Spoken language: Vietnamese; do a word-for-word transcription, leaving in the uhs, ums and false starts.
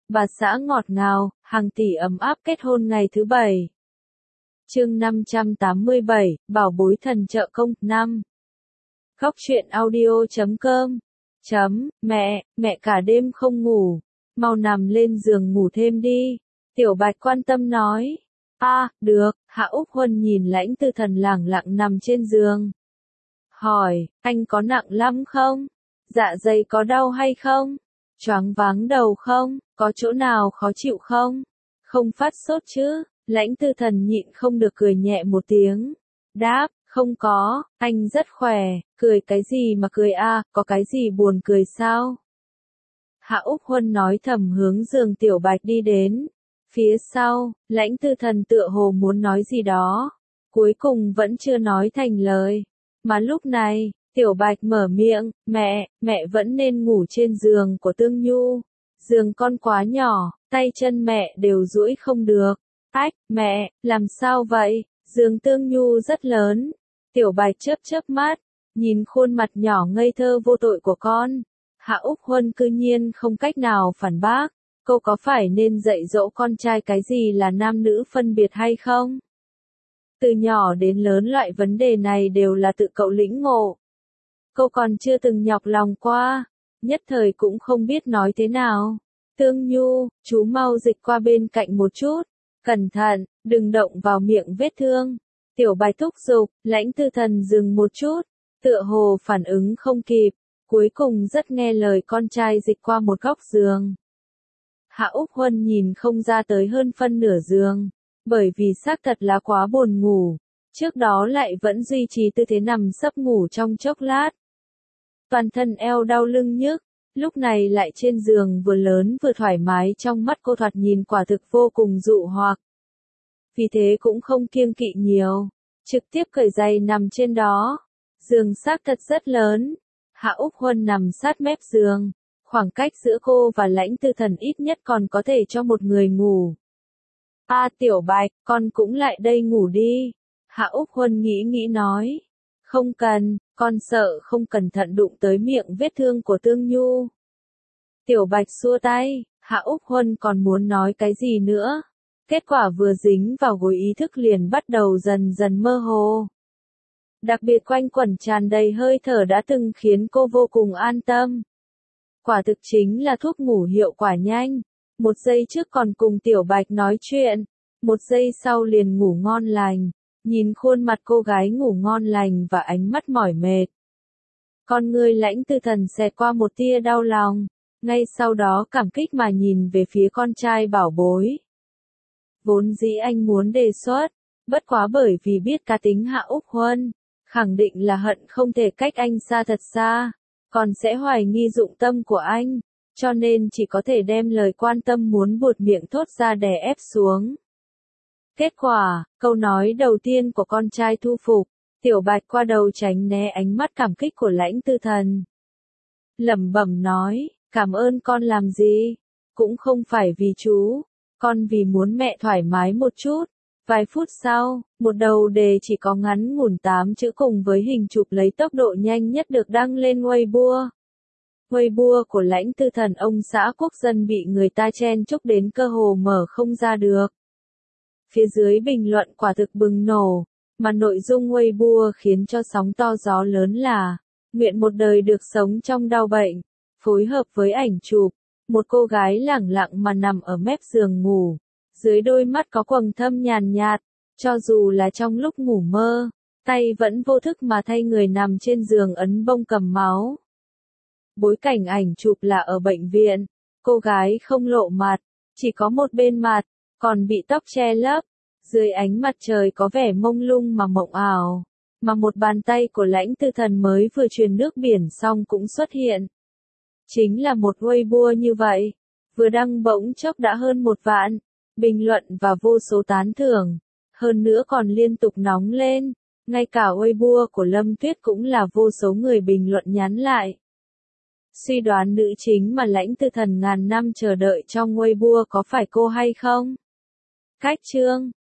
bà xã ngọt ngào, hàng tỷ ấm áp kết hôn ngày thứ bảy. Chương năm trăm tám mươi bảy, Bảo bối thần trợ công, năm. Góc truyện audio chấm com. Chấm, mẹ, mẹ cả đêm không ngủ. Mau nằm lên giường ngủ thêm đi. Tiểu Bạch quan tâm nói. A, à, được, Hạ Úc Huân nhìn Lãnh Tư Thần lẳng lặng nằm trên giường. Hỏi, anh có nặng lắm không? Dạ dày có đau hay không? Choáng váng đầu không? Có chỗ nào khó chịu không? Không phát sốt chứ? Lãnh Tư Thần nhịn không được cười nhẹ một tiếng. Đáp, không có, anh rất khỏe, cười cái gì mà cười a, à, có cái gì buồn cười sao? Hạ Úc Huân nói thầm hướng giường Tiểu Bạch đi đến. Phía sau, Lãnh Tư Thần tựa hồ muốn nói gì đó. Cuối cùng vẫn chưa nói thành lời. Mà lúc này, Tiểu Bạch mở miệng, mẹ, mẹ vẫn nên ngủ trên giường của Tương Nhu. Giường con quá nhỏ, tay chân mẹ đều duỗi không được. Ách, mẹ, làm sao vậy? Giường Tương Nhu rất lớn. Tiểu Bạch chớp chớp mắt, nhìn khuôn mặt nhỏ ngây thơ vô tội của con. Hạ Úc Huân cư nhiên không cách nào phản bác. Cô có phải nên dạy dỗ con trai cái gì là nam nữ phân biệt hay không? Từ nhỏ đến lớn loại vấn đề này đều là tự cậu lĩnh ngộ. Cô còn chưa từng nhọc lòng qua, nhất thời cũng không biết nói thế nào. Tương Nhu, chú mau dịch qua bên cạnh một chút. Cẩn thận, đừng động vào miệng vết thương. Tiểu Bạch thúc giục, Lãnh Tư Thần dừng một chút, tựa hồ phản ứng không kịp, cuối cùng rất nghe lời con trai dịch qua một góc giường. Hạ Úc Huân nhìn không ra tới hơn phân nửa giường, bởi vì xác thật là quá buồn ngủ, trước đó lại vẫn duy trì tư thế nằm sấp ngủ trong chốc lát. Toàn thân eo đau lưng nhức, lúc này lại trên giường vừa lớn vừa thoải mái, trong mắt cô thoạt nhìn quả thực vô cùng dụ hoặc. Vì thế cũng không kiêng kỵ nhiều, trực tiếp cởi giày nằm trên đó. Giường xác thật rất lớn. Hạ Úc Huân nằm sát mép giường, khoảng cách giữa cô và Lãnh Tư Thần ít nhất còn có thể cho một người ngủ. A à, Tiểu Bạch, con cũng lại đây ngủ đi. Hạ Úc Huân nghĩ nghĩ nói. Không cần, con sợ không cẩn thận đụng tới miệng vết thương của Tương Nhu. Tiểu Bạch xua tay, Hạ Úc Huân còn muốn nói cái gì nữa. Kết quả vừa dính vào gối ý thức liền bắt đầu dần dần mơ hồ. Đặc biệt quanh quẩn tràn đầy hơi thở đã từng khiến cô vô cùng an tâm. Quả thực chính là thuốc ngủ hiệu quả nhanh. Một giây trước còn cùng Tiểu Bạch nói chuyện, một giây sau liền ngủ ngon lành. Nhìn khuôn mặt cô gái ngủ ngon lành và ánh mắt mỏi mệt. Con người Lãnh Tư Thần xẹt qua một tia đau lòng, ngay sau đó cảm kích mà nhìn về phía con trai bảo bối. Vốn dĩ anh muốn đề xuất, bất quá bởi vì biết cá tính Hạ Úc Huân, khẳng định là hận không thể cách anh xa thật xa, còn sẽ hoài nghi dụng tâm của anh, cho nên chỉ có thể đem lời quan tâm muốn buột miệng thốt ra đè ép xuống. Kết quả, câu nói đầu tiên của con trai thu phục, Tiểu Bạch qua đầu tránh né ánh mắt cảm kích của Lãnh Tư Thần. Lẩm bẩm nói, cảm ơn con làm gì? Cũng không phải vì chú, con vì muốn mẹ thoải mái một chút. Vài phút sau, một đầu đề chỉ có ngắn ngủn tám chữ cùng với hình chụp lấy tốc độ nhanh nhất được đăng lên Weibo. Weibo của Lãnh Tư Thần ông xã quốc dân bị người ta chen chúc đến cơ hồ mở không ra được. Phía dưới bình luận quả thực bùng nổ, mà nội dung Weibo khiến cho sóng to gió lớn là, nguyện một đời được sống trong đau bệnh, phối hợp với ảnh chụp, một cô gái lẳng lặng mà nằm ở mép giường ngủ, dưới đôi mắt có quầng thâm nhàn nhạt, cho dù là trong lúc ngủ mơ, tay vẫn vô thức mà thay người nằm trên giường ấn bông cầm máu. Bối cảnh ảnh chụp là ở bệnh viện, cô gái không lộ mặt, chỉ có một bên mặt, còn bị tóc che lấp, dưới ánh mặt trời có vẻ mông lung mà mộng ảo, mà một bàn tay của Lãnh Tư Thần mới vừa truyền nước biển xong cũng xuất hiện. Chính là một Weibo như vậy, vừa đăng bỗng chốc đã hơn một vạn, bình luận và vô số tán thưởng, hơn nữa còn liên tục nóng lên, ngay cả Weibo của Lâm Tuyết cũng là vô số người bình luận nhắn lại. Suy đoán nữ chính mà Lãnh Tư Thần ngàn năm chờ đợi trong Weibo có phải cô hay không? Cách chương